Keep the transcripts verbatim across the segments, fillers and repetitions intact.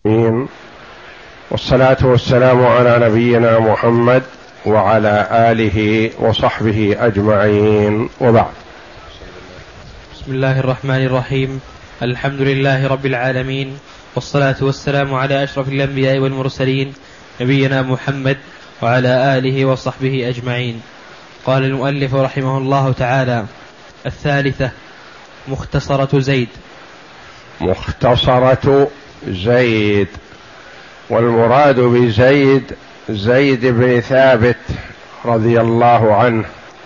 والصلاة والسلام على نبينا محمد وعلى آله وصحبه أجمعين، وبعد. بسم الله الرحمن الرحيم. الحمد لله رب العالمين، والصلاة والسلام على أشرف الأنبياء والمرسلين نبينا محمد وعلى آله وصحبه أجمعين. قال المؤلف رحمه الله تعالى: الثالثة مختصرة زيد. مختصرة زيد، والمراد بزيد زيد بن ثابت رضي الله عنه،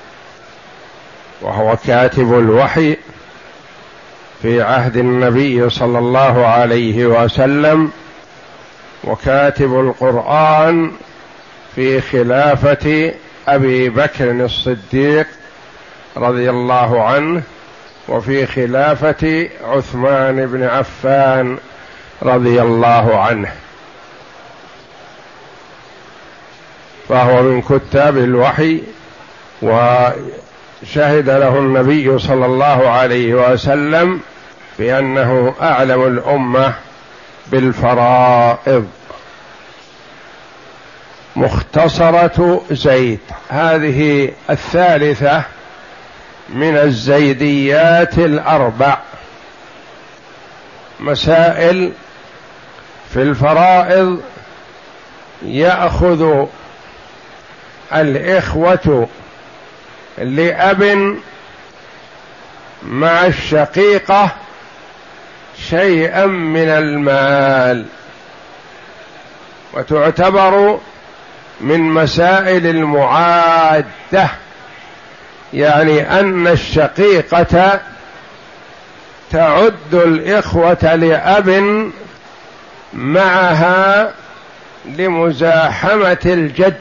وهو كاتب الوحي في عهد النبي صلى الله عليه وسلم، وكاتب القرآن في خلافة أبي بكر الصديق رضي الله عنه، وفي خلافة عثمان بن عفان رضي الله عنه، فهو من كتاب الوحي، وشهد له النبي صلى الله عليه وسلم بأنه أعلم الأمة بالفرائض. مختصرة زيد هذه الثالثة من الزيديات الأربع، مسائل في الفرائض يأخذ الإخوة لأب مع الشقيقة شيئا من المال، وتعتبر من مسائل المعادة، يعني أن الشقيقة تعد الإخوة لأب معها لمزاحمة الجد،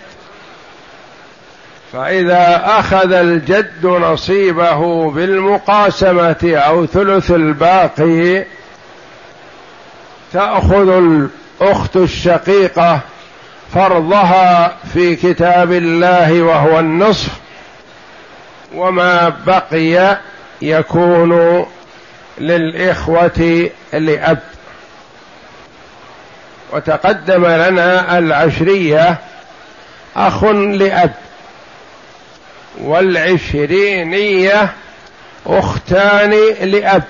فإذا أخذ الجد نصيبه بالمقاسمة أو ثلث الباقي، تأخذ الأخت الشقيقة فرضها في كتاب الله وهو النصف، وما بقي يكون للإخوة لأب. وتقدم لنا العشرية أخ لأب، والعشرينية أختان لأب،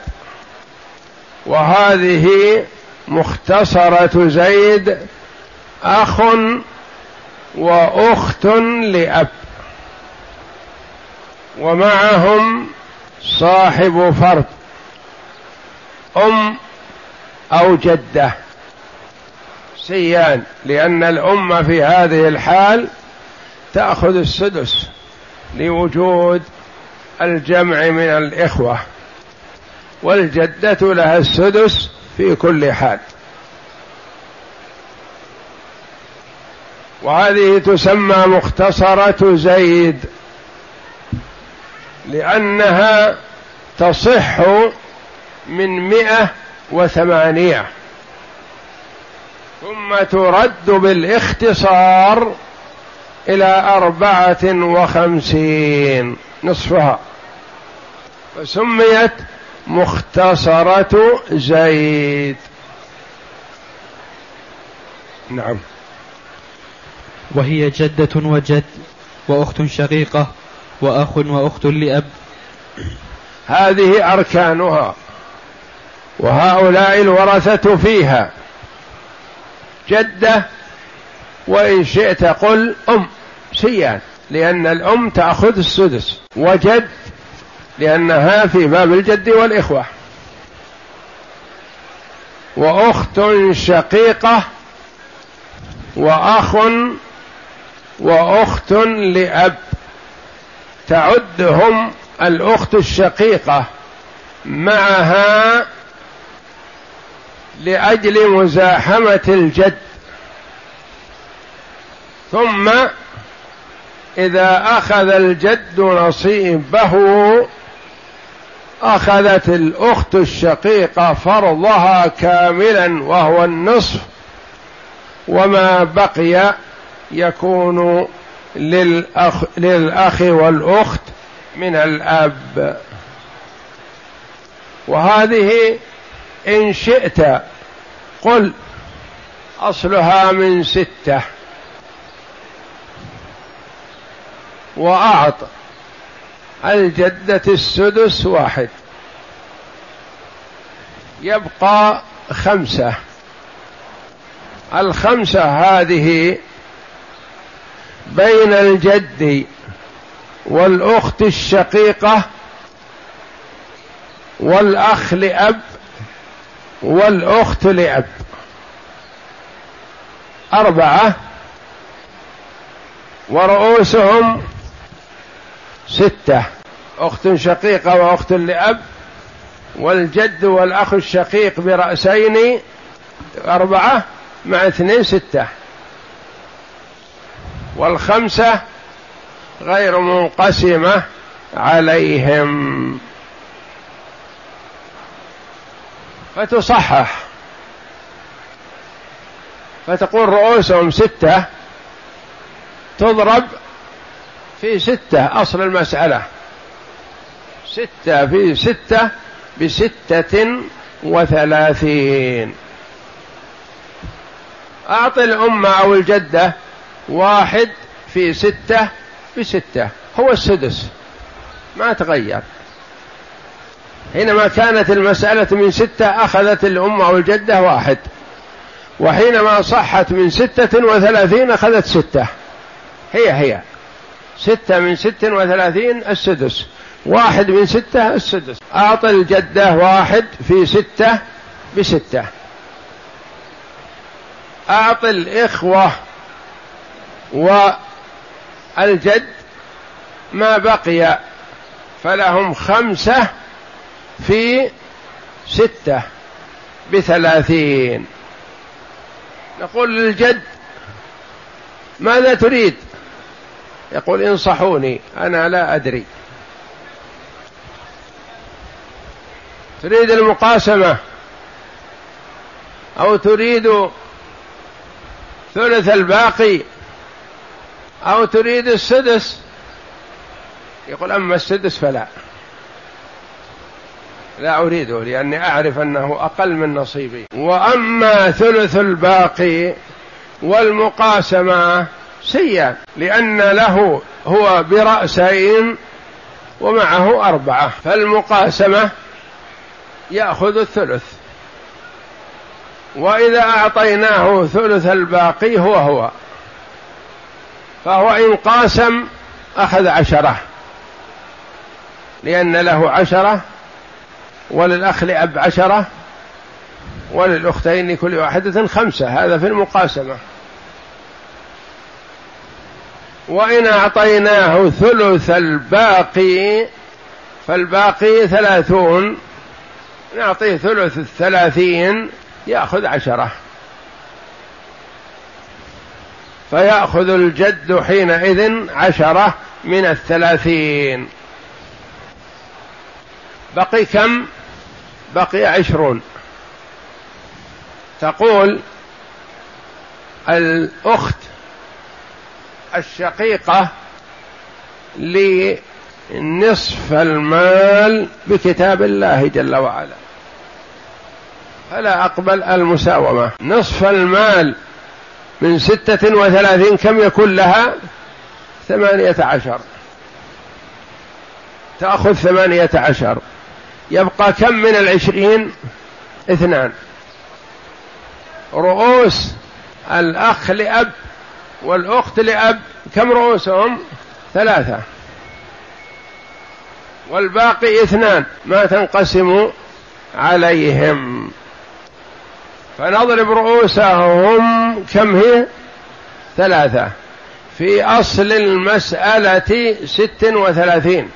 وهذه مختصرة زيد أخ وأخت لأب، ومعهم صاحب فرض أم أو جدة سيان، لأن الأم في هذه الحال تأخذ السدس لوجود الجمع من الإخوة، والجدة لها السدس في كل حال. وهذه تسمى مختصرة زيد لأنها تصح من مئة وثمانية، ثم ترد بالاختصار إلى أربعة وخمسين نصفها، فسميت مختصرة زيد. نعم. وهي جدة وجد وأخت شقيقة وأخ وأخت لأب. هذه أركانها، وهؤلاء الورثة فيها جدة، وإن شئت قل أم سيان، لأن الأم تأخذ السدس، وجد لأنها في باب الجد والإخوة، وأخت شقيقة وأخ وأخت لأب، تعدهم الأخت الشقيقة معها لأجل مزاحمة الجد، ثم إذا أخذ الجد نصيبه أخذت الأخت الشقيقة فرضها كاملا وهو النصف، وما بقي يكون للأخ, للأخ والأخت من الأب. وهذه إن شئت قل أصلها من ستة، وأعط الجدة السدس واحد، يبقى خمسة. الخمسة هذه بين الجد والأخت الشقيقة والأخ لأب والأخت لأب، أربعة، ورؤوسهم ستة، أخت شقيقة وأخت لأب والجد والأخ الشقيق برأسين أربعة مع اثنين ستة، والخمسة غير منقسمة عليهم. فتصحح فتقول رؤوسهم ستة تضرب في ستة، أصل المسألة ستة في ستة بستة وثلاثين. أعطي الأم أو الجدة واحد في ستة بستة، هو السدس ما تغير. حينما كانت المسألة من ستة أخذت الأم أو الجدة واحد، وحينما صحت من ستة وثلاثين أخذت ستة، هي هي ستة من ستة وثلاثين السدس، واحد من ستة السدس. أعطي الجدة واحد في ستة بستة. أعطي الإخوة والجد ما بقي فلهم خمسة في ستة بثلاثين. نقول للجد ماذا تريد؟ يقول انصحوني أنا لا أدري. تريد المقاسمة أو تريد ثلث الباقي أو تريد السدس؟ يقول أما السدس فلا، لا أريده لأني أعرف أنه أقل من نصيبي. وأما ثلث الباقي والمقاسمة سيان، لأن له هو برأسين ومعه أربعة، فالمقاسمة يأخذ الثلث، وإذا أعطيناه ثلث الباقي هو هو، فهو إن قاسم أخذ عشرة، لأن له عشرة وللأخ لأب عشرة وللأختين كل واحدة خمسة، هذا في المقاسمة. وإن أعطيناه ثلث الباقي فالباقي ثلاثون، نعطيه ثلث الثلاثين يأخذ عشرة، فيأخذ الجد حينئذ عشرة من الثلاثين. بقي كم؟ بقي عشرون. تقول الأخت الشقيقة لنصف المال بكتاب الله جل وعلا، فلا أقبل المساومة. نصف المال من ستة وثلاثين كم يكون لها؟ ثمانية عشر، تأخذ ثمانية عشر، يبقى كم من العشرين؟ اثنان. رؤوس الأخ لأب والأخت لأب كم رؤوسهم؟ ثلاثة، والباقي اثنان ما تنقسم عليهم، فنضرب رؤوسهم كم هي؟ ثلاثة. في أصل المسألة ست وثلاثين،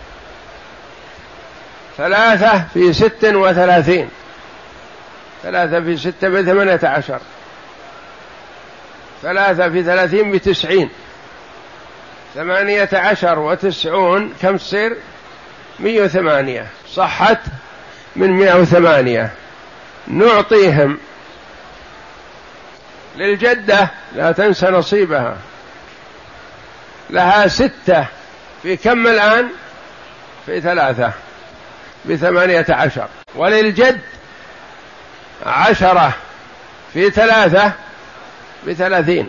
ثلاثة في ست وثلاثين، ثلاثة في ستة بثمانية عشر، ثلاثة في ثلاثين بتسعين، ثمانية عشر وتسعون كم تصير؟ مئة وثمانية، صحت من مئة وثمانية. نعطيهم للجدة لا تنسى نصيبها، لها ستة في كم الآن؟ في ثلاثة بثمانية عشر، وللجد عشرة في ثلاثة بثلاثين.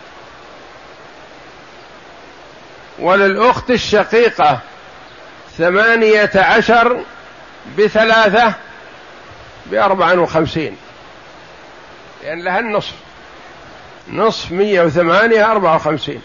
وللأخت الشقيقة ثمانية عشر بثلاثة بأربعة وخمسين، لأن يعني لها النصف، نصف مية وثمانية أربعة وخمسين.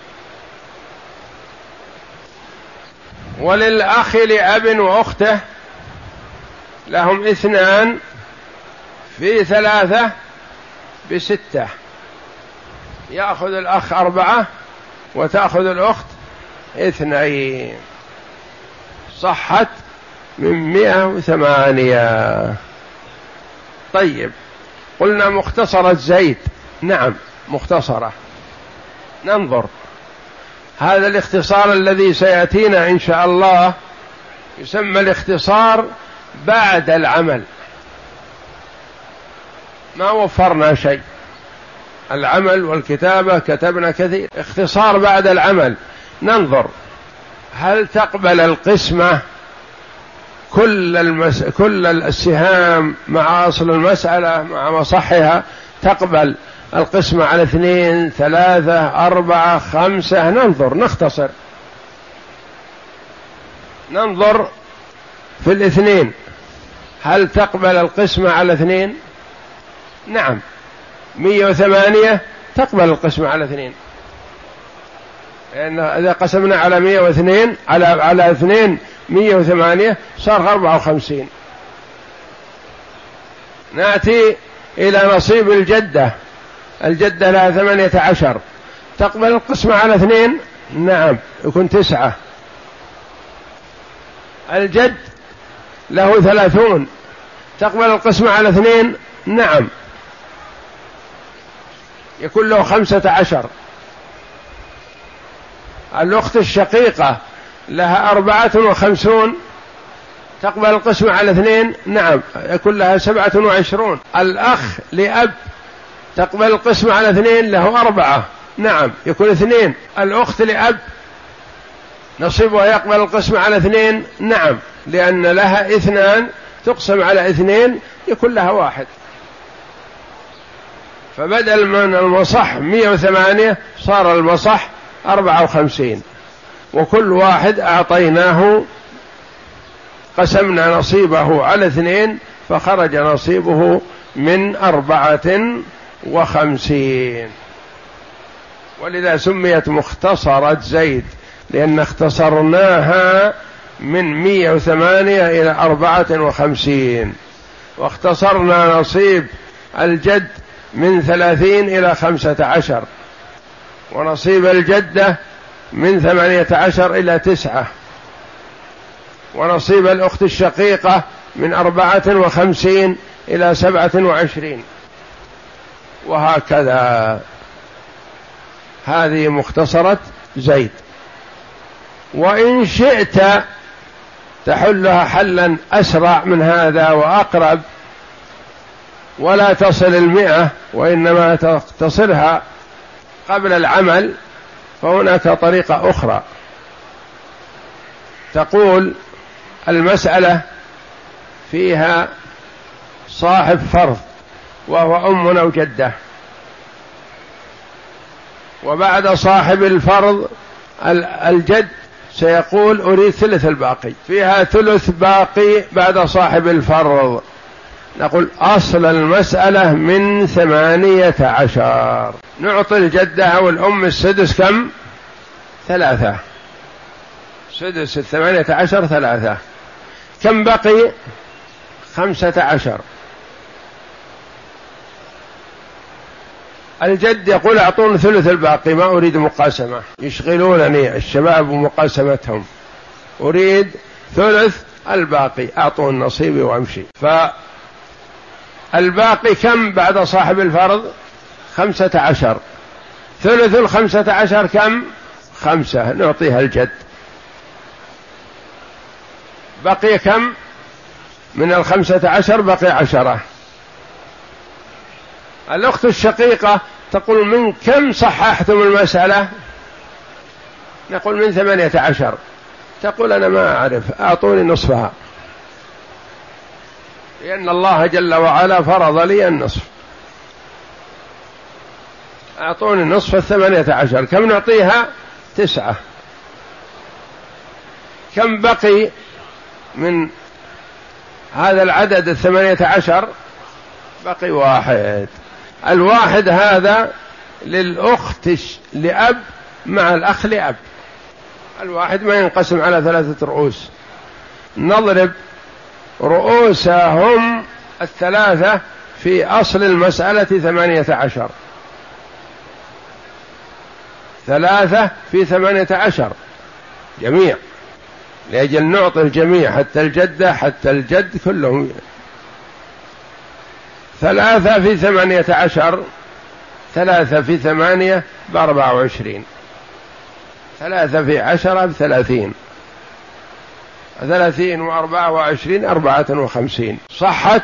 وللأخ لأب وأخته لهم اثنان في ثلاثة بستة، يأخذ الأخ أربعة وتأخذ الأخت اثنين، صحت من مئة وثمانية. طيب، قلنا مختصرة زيد، نعم مختصرة. ننظر هذا الاختصار الذي سيأتينا إن شاء الله يسمى الاختصار بعد العمل، ما وفرنا شيء، العمل والكتابة كتبنا كثير، اختصار بعد العمل. ننظر هل تقبل القسمة كل المس... كل السهام مع أصل المسألة مع مصحها، تقبل القسمة على اثنين ثلاثة أربعة خمسة. ننظر نختصر، ننظر في الاثنين هل تقبل القسمة على اثنين؟ نعم، مية وثمانية تقبل القسمة على اثنين، لأن إذا قسمنا على مية واثنين على على اثنين مية وثمانية صار أربعة وخمسين. نأتي إلى نصيب الجدة، الجدة لها ثمانية عشر، تقبل القسمة على اثنين؟ نعم، يكون تسعة. الجد له ثلاثون، تقبل القسمة على اثنين؟ نعم، يكون له خمسة عشر. الأخت الشقيقة لها أربعة وخمسون، تقبل القسمة على اثنين؟ نعم، يكون لها سبعة وعشرون. الأخ لأب تقبل القسمة على اثنين، له أربعة، نعم، يكون اثنين. الأخت لأب نصيبها يقبل القسمة على اثنين؟ نعم، لأن لها اثنان تقسم على اثنين يكون لها واحد. فبدل من المصح مئة وثمانية صار المصح أربعة وخمسين، وكل واحد أعطيناه قسمنا نصيبه على اثنين فخرج نصيبه من أربعة وخمسين. ولذا سميت مختصرة زيد، لأن اختصرناها من مئة وثمانية إلى أربعة وخمسين، واختصرنا نصيب الجد من ثلاثين إلى خمسة عشر، ونصيب الجدة من ثمانية عشر إلى تسعة، ونصيب الأخت الشقيقة من أربعة وخمسين إلى سبعة وعشرين، وهكذا. هذه مختصرة زيد. وإن شئت تحلها حلا أسرع من هذا وأقرب، ولا تصل المئة وإنما تصلها قبل العمل، فهناك طريقة أخرى. تقول المسألة فيها صاحب فرض وهو أم أو جدة، وبعد صاحب الفرض الجد سيقول أريد ثلث الباقي، فيها ثلث باقي بعد صاحب الفرض. نقول أصل المسألة من ثمانية عشر، نعطي الجدة أو الأم السدس كم؟ ثلاثة، سدس الثمانية عشر ثلاثة، كم بقي؟ خمسة عشر. الجد يقول أعطوني ثلث الباقي، ما أريد مقاسمة، يشغلونني الشباب ومقاسمتهم، أريد ثلث الباقي، أعطوني نصيبي وأمشي. فالباقي كم بعد صاحب الفرض؟ خمسة عشر. ثلث الخمسة عشر كم؟ خمسة، نعطيها الجد. بقي كم من الخمسة عشر؟ بقي عشرة. الأخت الشقيقة تقول من كم صححتم المسألة؟ نقول من ثمانية عشر. تقول أنا ما أعرف، أعطوني نصفها، لأن الله جل وعلا فرض لي النصف. أعطوني نصف الثمانية عشر، كم نعطيها؟ تسعة. كم بقي من هذا العدد الثمانية عشر؟ بقي واحد. الواحد هذا للأخت لأب مع الأخ لأب، الواحد ما ينقسم على ثلاثة رؤوس. نضرب رؤوسهم الثلاثة في أصل المسألة ثمانية عشر، ثلاثة في ثمانية عشر جميع، لأجل نعطي الجميع حتى الجدة حتى الجد كلهم. ثلاثة في ثمانية عشر، ثلاثة في ثمانية بأربعة وعشرين، ثلاثة في عشرة بثلاثين، ثلاثين وأربعة وعشرين أربعة وخمسين. صحت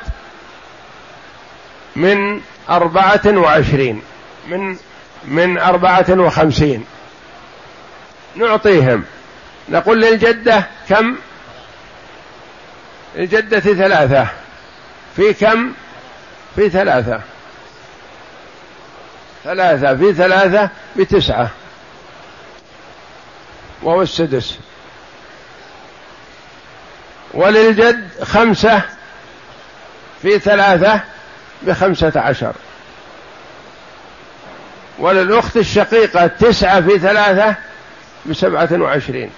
من أربعة وعشرين، من من أربعة وخمسين. نعطيهم، نقول للجدة كم؟ الجدة ثلاثة في كم؟ في ثلاثة، ثلاثة في ثلاثة بتسعة وهو السدس. وللجد خمسة في ثلاثة بخمسة عشر. وللأخت الشقيقة تسعة في ثلاثة بسبعة وعشرين.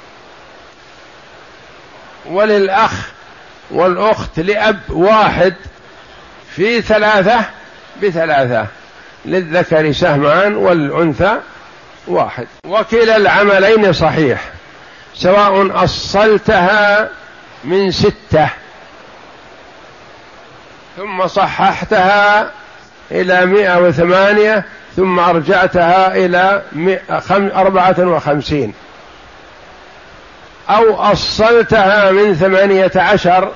وللأخ والأخت لأب واحد في ثلاثة بثلاثة، للذكر سهمان والأنثى واحد. وكلا العملين صحيح، سواء أصلتها من ستة ثم صححتها إلى مئة وثمانية ثم أرجعتها إلى أربعة وخمسين، أو أصلتها من ثمانية عشر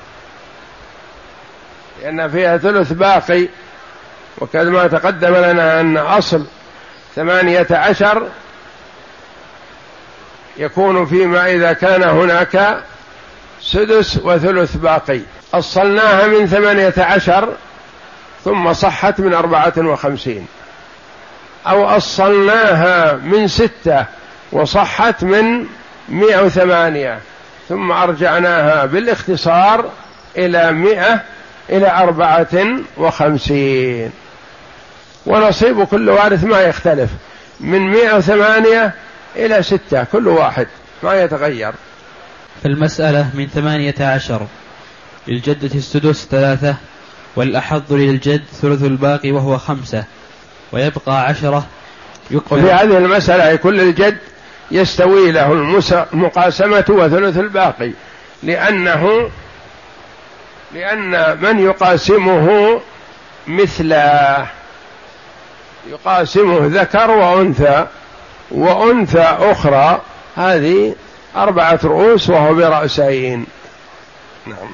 لأن فيها ثلث باقي، وكما تقدم لنا أن أصل ثمانية عشر يكون فيما إذا كان هناك سدس وثلث باقي. أصلناها من ثمانية عشر ثم صحت من أربعة وخمسين، أو أصلناها من ستة وصحت من مئة وثمانية ثم أرجعناها بالاختصار إلى مئة إلى أربعة وخمسين. ونصيب كل وارث ما يختلف، من مئة وثمانية إلى ستة كل واحد ما يتغير. في المسألة من ثمانية عشر للجدة السدس ثلاثة، والأحظ للجد ثلث الباقي وهو خمسة، ويبقى عشرة. وفي هذه المسألة كل الجد يستوي له المقاسمة وثلث الباقي، لأنه لأن من يقاسمه مثله، يقاسمه ذكر وأنثى وأنثى أخرى، هذه أربعة رؤوس وهو برأسين. نعم.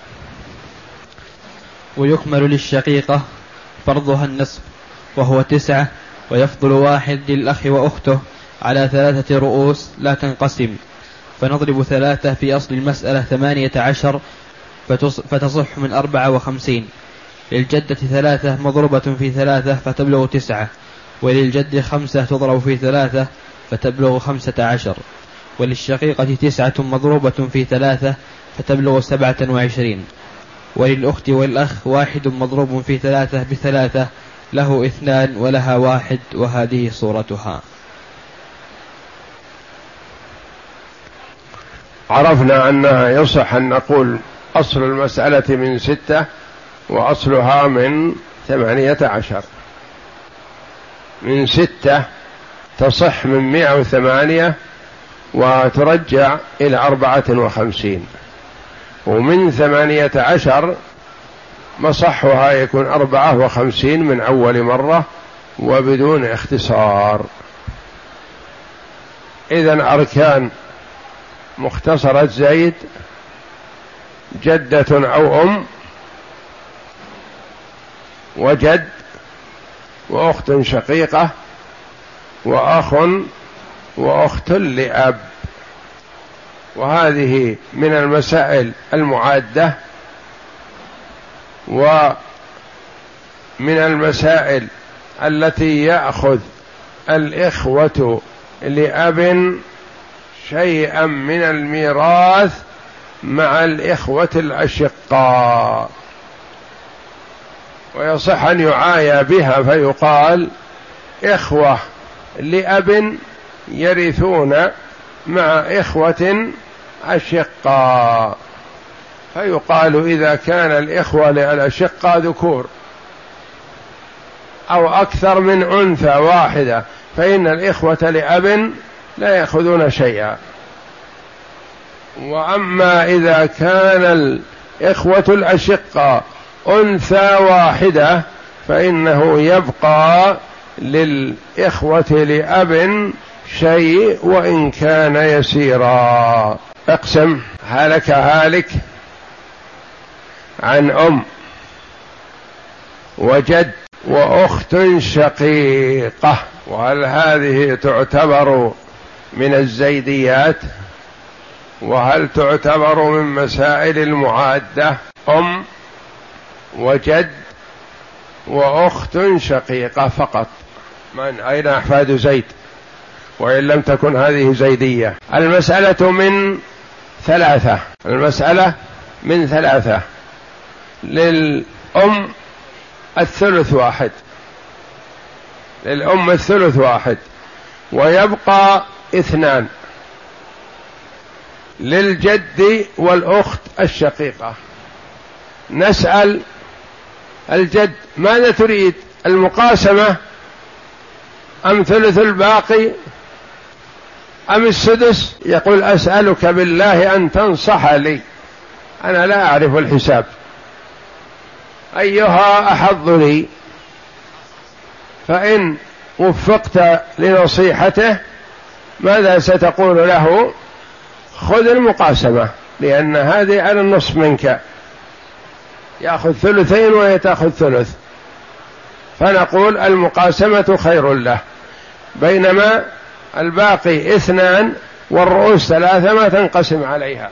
ويكمل للشقيقة فرضها النصف وهو تسعة، ويفضل واحد للأخ وأخته على ثلاثة رؤوس لا تنقسم، فنضرب ثلاثة في أصل المسألة ثمانية عشر فتصح من أربعة وخمسين. للجدة ثلاثة مضروبة في ثلاثة فتبلغ تسعة، وللجد خمسة تضرب في ثلاثة فتبلغ خمسة عشر، وللشقيقة تسعة مضروبة في ثلاثة فتبلغ سبعة وعشرين، وللأخت والأخ واحد مضروب في ثلاثة بثلاثة له اثنان ولها واحد، وهذه صورتها. عرفنا أنها يصح أن نقول أصل المسألة من ستة وأصلها من ثمانية عشر. من ستة تصح من مئة وثمانية وترجع إلى أربعة وخمسين، ومن ثمانية عشر مصحها يكون أربعة وخمسين من أول مرة وبدون اختصار. إذن أركان مختصرة زيد: جدة أو أم، وجد، وأخت شقيقة، وأخ، وأخت لأب. وهذه من المسائل المعادة. ومن المسائل التي يأخذ الإخوة لأب شيئا من الميراث مع الإخوة الأشقاء، ويصح أن يعايا بها فيقال إخوة لأب يرثون مع إخوة أشقاء، فيقال إذا كان الإخوة الأشقاء ذكور أو أكثر من أنثى واحدة فإن الإخوة لأب لا يأخذون شيئا. وأما إذا كان الإخوة الأشقاء أنثى واحدة فإنه يبقى للإخوة لأب شيء وإن كان يسيرا. اقسم. هلك هالك عن أم وجد وأخت شقيقة. وهل هذه تعتبر من الزيديات؟ وهل تعتبر من مسائل المعادة؟ أم وجد وأخت شقيقة فقط. من أين أحفاد زيد؟ وإن لم تكن هذه زيدية. المسألة من ثلاثة المسألة من ثلاثة للأم الثلث واحد للأم الثلث واحد ويبقى اثنان للجد والأخت الشقيقة. نسأل الجد ماذا تريد، المقاسمة أم ثلث الباقي أم السدس؟ يقول أسألك بالله أن تنصح لي، أنا لا أعرف الحساب، أيها أحظ لي؟ فإن وفقت لنصيحته ماذا ستقول له؟ خذ المقاسمة، لأن هذه على النصف منك، يأخذ ثلثين وهي تأخذ ثلث، فنقول المقاسمة خير له، بينما الباقي اثنان والرؤوس ثلاثة ما تنقسم عليها.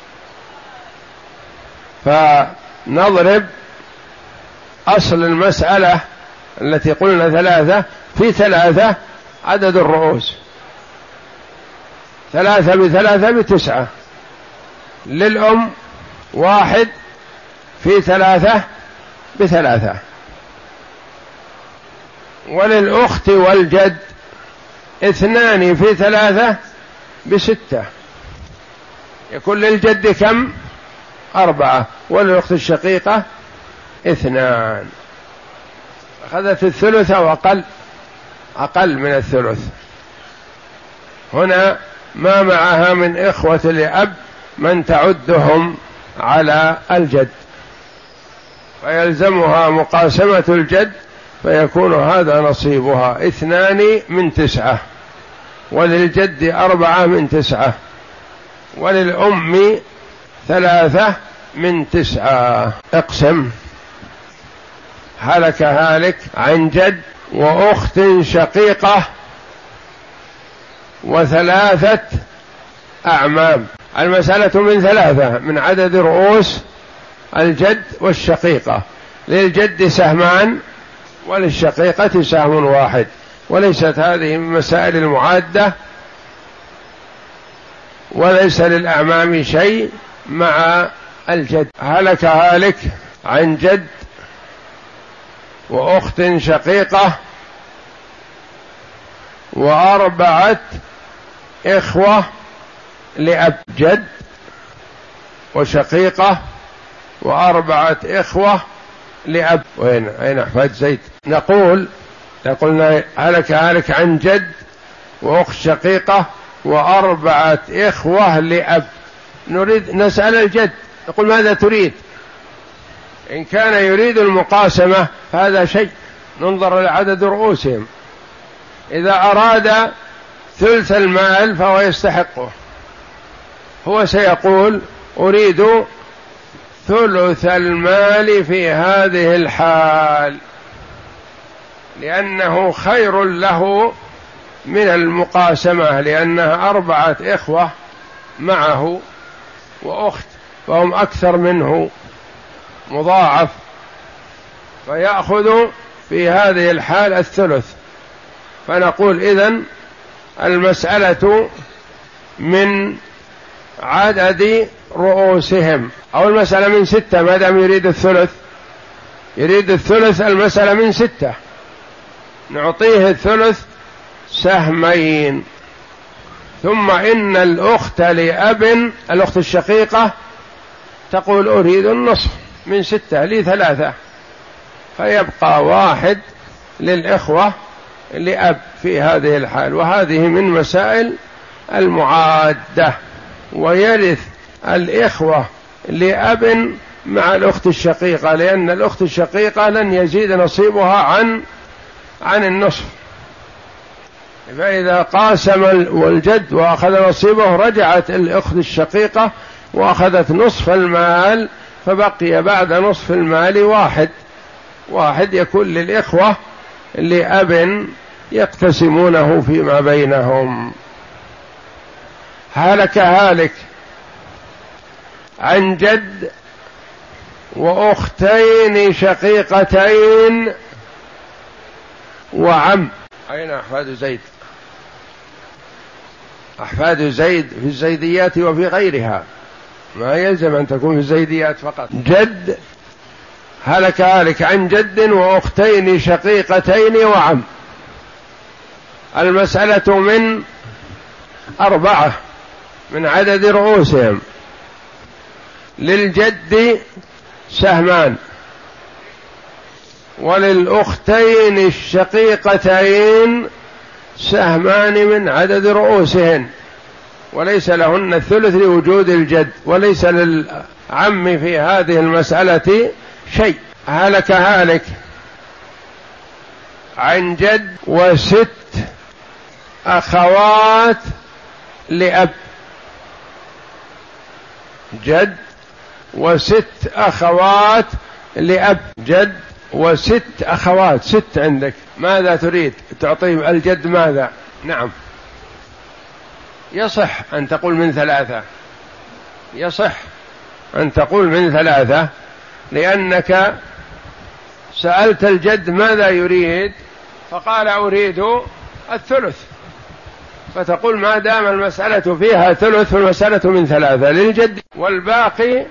فنضرب أصل المسألة التي قلنا ثلاثة في ثلاثة عدد الرؤوس، ثلاثة بثلاثة بتسعة، للأم واحد في ثلاثة بثلاثة، وللأخت والجد اثنان في ثلاثة بستة، يكون للجد كم؟ أربعة، وللأخت الشقيقة اثنان، أخذت الثلث أو أقل أقل من الثلث. هنا ما معها من إخوة لأب من تعدهم على الجد، فيلزمها مقاسمة الجد، فيكون هذا نصيبها اثنان من تسعة، وللجد أربعة من تسعة، وللأم ثلاثة من تسعة. اقسم. هلك هالك عن جد وأخت شقيقة وثلاثة أعمام. المسألة من ثلاثة من عدد رؤوس الجد والشقيقة، للجد سهمان وللشقيقة سهم واحد، وليست هذه من مسائل المعادة، وليس للأعمام شيء مع الجد. هلك هالك عن جد وأخت شقيقة وأربعة إخوة لأب، جد وشقيقة وأربعة إخوة لأب. وين أين أحفاد زيد؟ نقول قلنا هلك هالك عن جد وأخت شقيقة وأربعة إخوة لأب. نريد نسأل الجد، نقول ماذا تريد؟ إن كان يريد المقاسمة فهذا شيء، ننظر لعدد رؤوسهم، إذا أراد ثلث المال فهو يستحقه، هو سيقول أريد ثلث المال في هذه الحال، لأنه خير له من المقاسمة، لأنها أربعة إخوة معه وأخت فهم أكثر منه مضاعف، فيأخذ في هذه الحال الثلث. فنقول إذن المسألة من عدد رؤوسهم، أو المسألة من ستة ما دام يريد الثلث، يريد الثلث المسألة من ستة، نعطيه الثلث سهمين. ثم إن الأخت لأب، الأخت الشقيقة تقول أريد النصف من ستة لي ثلاثة، فيبقى واحد للإخوة لأب في هذه الحال. وهذه من مسائل المعادة. ويرث الإخوة لأب مع الأخت الشقيقة، لأن الأخت الشقيقة لن يزيد نصيبها عن عن النصف، فإذا قاسم والجد وأخذ نصيبه رجعت الأخت الشقيقة وأخذت نصف المال، فبقي بعد نصف المال واحد واحد يكون للإخوة لأب يقتسمونه فيما بينهم. هلك هالك عن جد وأختين شقيقتين وعم. أين أحفاد زيد؟ أحفاد زيد في الزيديات وفي غيرها، ما يلزم أن تكون في الزيديات فقط. جد هلك هالك عن جد وأختين شقيقتين وعم. المسألة من أربعة من عدد رؤوسهم. للجد سهمان، وللأختين الشقيقتين سهمان من عدد رؤوسهن، وليس لهن الثلث لوجود الجد، وليس للعم في هذه المسألة شيء. هلك هالك عن جد وست أخوات لأب. جد وست أخوات لأب، جد وست أخوات، ست عندك، ماذا تريد تعطيه الجد ماذا؟ نعم يصح أن تقول من ثلاثة، يصح أن تقول من ثلاثة، لأنك سألت الجد ماذا يريد فقال أريد الثلث، فتقول ما دام المسألة فيها ثلث فالمسألة من ثلاثة للجد، والباقي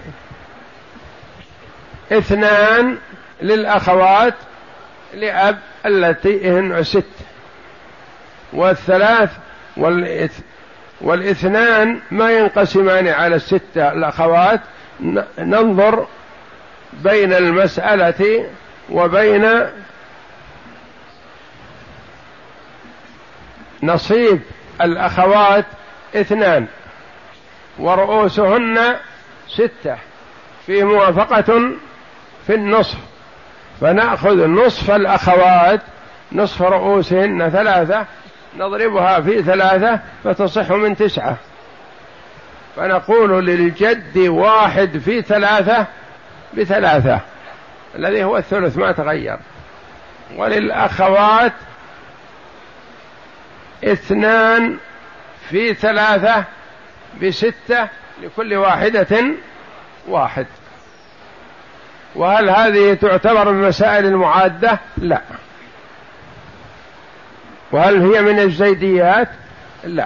اثنان للأخوات لأب التي هن ست، والثلاث والإث والاثنان ما ينقسمان على الستة الأخوات. ننظر بين المسألة وبين نصيب الأخوات اثنان ورؤوسهن ستة، في موافقة في النصف، فنأخذ نصف الأخوات، نصف رؤوسهن ثلاثة، نضربها في ثلاثة فتصح من تسعة، فنقول للجد واحد في ثلاثة بثلاثة الذي هو الثلث ما تغير، وللأخوات اثنان في ثلاثة بستة، لكل واحدة واحد. وهل هذه تعتبر من مسائل المعادة؟ لا. وهل هي من الزيديات؟ لا.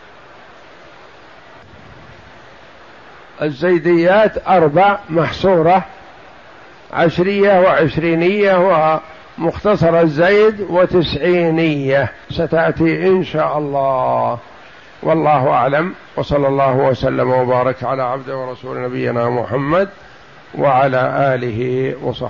الزيديات أربع محصورة، عشرية وعشرينية ومختصر الزيد وتسعينية، ستأتي إن شاء الله. والله أعلم، وصلى الله وسلم وبارك على عبده ورسول نبينا محمد وعلى آله وصحبه.